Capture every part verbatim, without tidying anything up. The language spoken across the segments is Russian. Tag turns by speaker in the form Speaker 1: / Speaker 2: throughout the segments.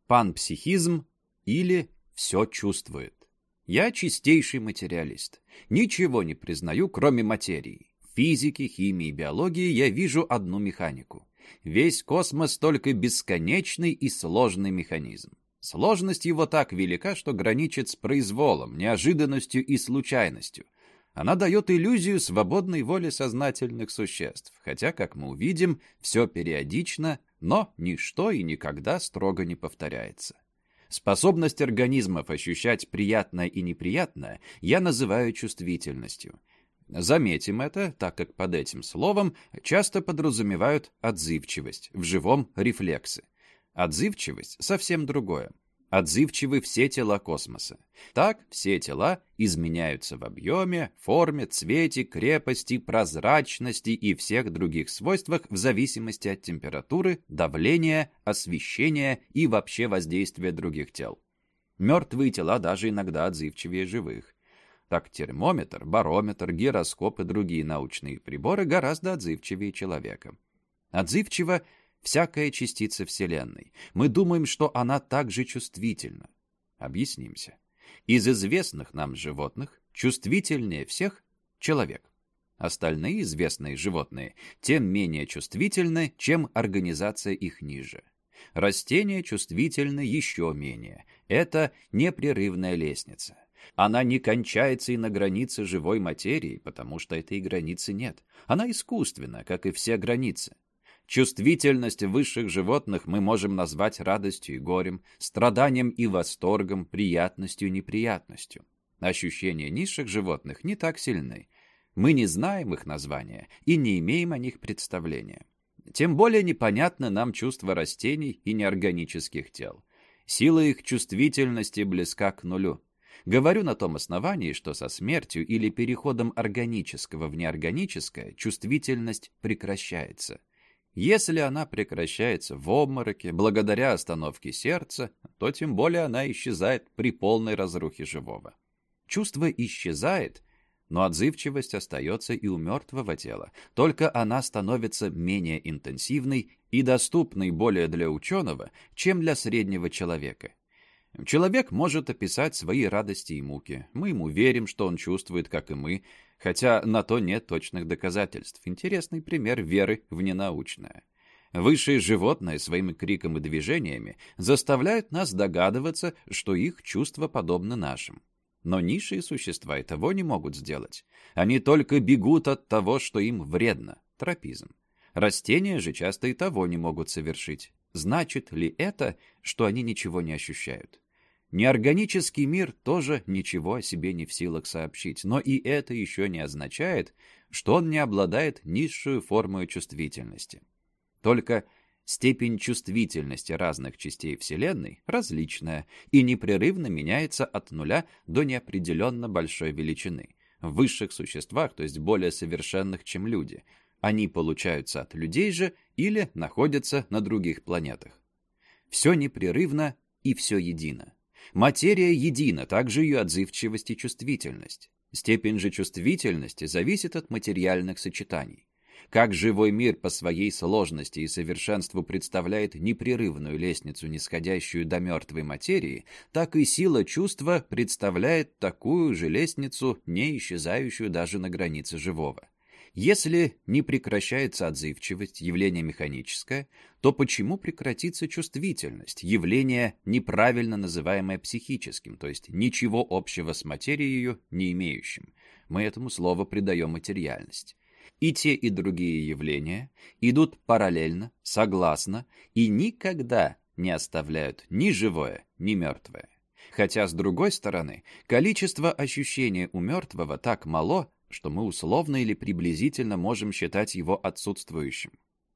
Speaker 1: панпсихизм или все чувствует. Я чистейший материалист. Ничего не признаю, кроме материи. В физике, химии, биологии я вижу одну механику. Весь космос только бесконечный и сложный механизм. Сложность его так велика, что граничит с произволом, неожиданностью и случайностью. Она дает иллюзию свободной воли сознательных существ, хотя, как мы увидим, все периодично, но ничто и никогда строго не повторяется. Способность организмов ощущать приятное и неприятное я называю чувствительностью. Заметим это, так как под этим словом часто подразумевают отзывчивость, в живом рефлексы. Отзывчивость совсем другое. Отзывчивы все тела космоса. Так все тела изменяются в объеме, форме, цвете, крепости, прозрачности и всех других свойствах в зависимости от температуры, давления, освещения и вообще воздействия других тел. Мертвые тела даже иногда отзывчивее живых. Так термометр, барометр, гироскоп и другие научные приборы гораздо отзывчивее человека. Отзывчива всякая частица Вселенной. Мы думаем, что она также чувствительна. Объяснимся. Из известных нам животных чувствительнее всех человек. Остальные известные животные тем менее чувствительны, чем организация их ниже. Растения чувствительны еще менее. Это непрерывная лестница. Она не кончается и на границе живой материи, потому что этой границы нет. Она искусственна, как и все границы. Чувствительность высших животных мы можем назвать радостью и горем, страданием и восторгом, приятностью и неприятностью. Ощущения низших животных не так сильны. Мы не знаем их названия и не имеем о них представления. Тем более непонятны нам чувства растений и неорганических тел. Сила их чувствительности близка к нулю. Говорю на том основании, что со смертью или переходом органического в неорганическое чувствительность прекращается. Если она прекращается в обмороке, благодаря остановке сердца, то тем более она исчезает при полной разрухе живого. Чувство исчезает, но отзывчивость остается и у мертвого тела, только она становится менее интенсивной и доступной более для ученого, чем для среднего человека. Человек может описать свои радости и муки. Мы ему верим, что он чувствует, как и мы, хотя на то нет точных доказательств. Интересный пример веры в ненаучное. Высшие животные своими криком и движениями заставляют нас догадываться, что их чувства подобны нашим. Но низшие существа и того не могут сделать. Они только бегут от того, что им вредно. Тропизм. Растения же часто и того не могут совершить. Значит ли это, что они ничего не ощущают? Неорганический мир тоже ничего о себе не в силах сообщить, но и это еще не означает, что он не обладает низшую формой чувствительности. Только степень чувствительности разных частей Вселенной различная и непрерывно меняется от нуля до неопределенно большой величины. В высших существах, то есть более совершенных, чем люди, они получаются от людей же или находятся на других планетах. Все непрерывно и все едино. Материя едина, также ее отзывчивость и чувствительность. Степень же чувствительности зависит от материальных сочетаний. Как живой мир по своей сложности и совершенству представляет непрерывную лестницу, нисходящую до мертвой материи, так и сила чувства представляет такую же лестницу, не исчезающую даже на границе живого. Если не прекращается отзывчивость, явление механическое, то почему прекратится чувствительность, явление, неправильно называемое психическим, то есть ничего общего с материей не имеющим? Мы этому слову придаем материальность. И те, и другие явления идут параллельно, согласно и никогда не оставляют ни живое, ни мертвое. Хотя, с другой стороны, количество ощущений у мертвого так мало, что мы условно или приблизительно можем считать его отсутствующим.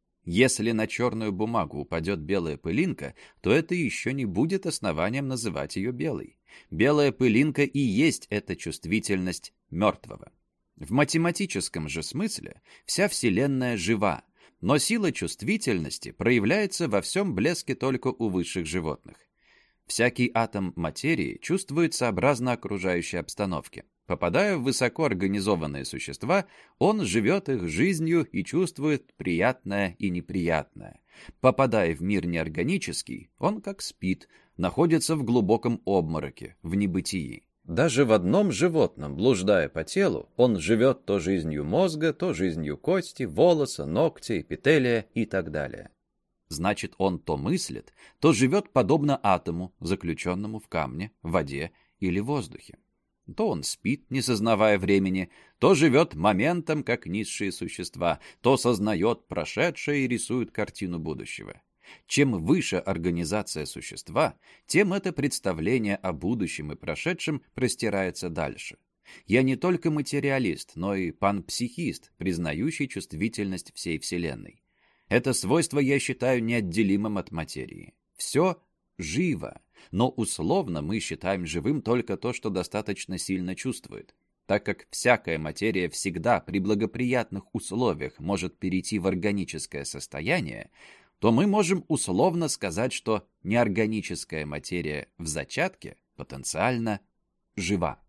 Speaker 1: Если на черную бумагу упадет белая пылинка, то это еще не будет основанием называть ее белой. Белая пылинка и есть эта чувствительность мертвого. В математическом же смысле вся Вселенная жива, но сила чувствительности проявляется во всем блеске только у высших животных. Всякий атом материи чувствует сообразно окружающей обстановке. Попадая в высокоорганизованные существа, он живет их жизнью и чувствует приятное и неприятное. Попадая в мир неорганический, он как спит, находится в глубоком обмороке, в небытии. Даже в одном животном, блуждая по телу, он живет то жизнью мозга, то жизнью кости, волоса, ногтя, эпителия и так далее. Значит, он то мыслит, то живет подобно атому, заключенному в камне, воде или воздухе. То он спит, не сознавая времени, то живет моментом, как низшие существа, то сознает прошедшее и рисует картину будущего. Чем выше организация существа, тем это представление о будущем и прошедшем простирается дальше. Я не только материалист, но и панпсихист, признающий чувствительность всей Вселенной. Это свойство я считаю неотделимым от материи. Все живо, но условно мы считаем живым только то, что достаточно сильно чувствует. Так как всякая материя всегда при благоприятных условиях может перейти в органическое состояние, то мы можем условно сказать, что неорганическая материя в зачатке потенциально жива.